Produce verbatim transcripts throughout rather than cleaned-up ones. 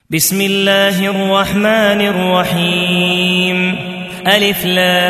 بسم الله الرحمن الرحيم ألف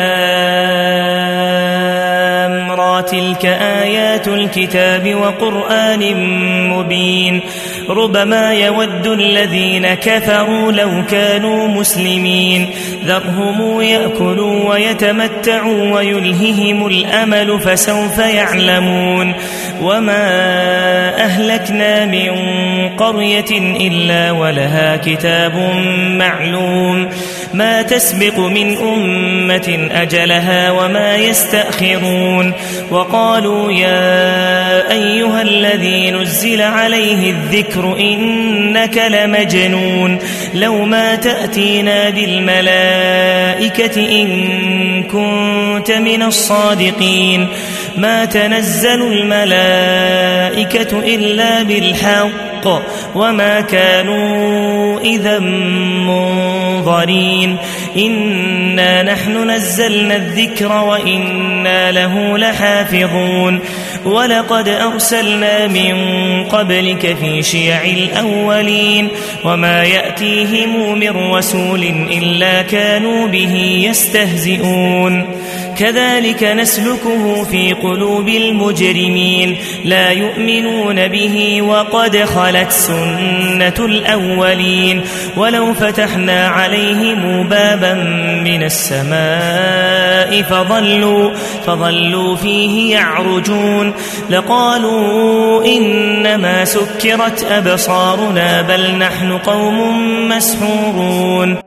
لام را تلك آيات الكتاب وقرآن مبين ربما يود الذين كفروا لو كانوا مسلمين ذرهم يأكلوا ويتمتعوا ويلههم الأمل فسوف يعلمون وما أهلكنا من قرية إلا ولها كتاب معلوم ما تسبق من أمة أجلها وما يستأخرون وقالوا يا أيها الذي نزل عليه الذكر إنك لمجنون لو ما تأتينا بالملائكة إن كنت من الصادقين ما تنزل الملائكة إلا بالحق وما كانوا إذا منظرين إنا نحن نزلنا الذكر وإنا له لحافظون ولقد أرسلنا من قبلك في شيع الأولين وما يأتيهم من رسول إلا كانوا به يستهزئون كذلك نسلكه في قلوب المجرمين لا يؤمنون به وقد خلت سنة الأولين ولو فتحنا عليهم بابا من السماء فظلوا, فظلوا فيه يعرجون لقالوا إنما سكرت أبصارنا بل نحن قوم مسحورون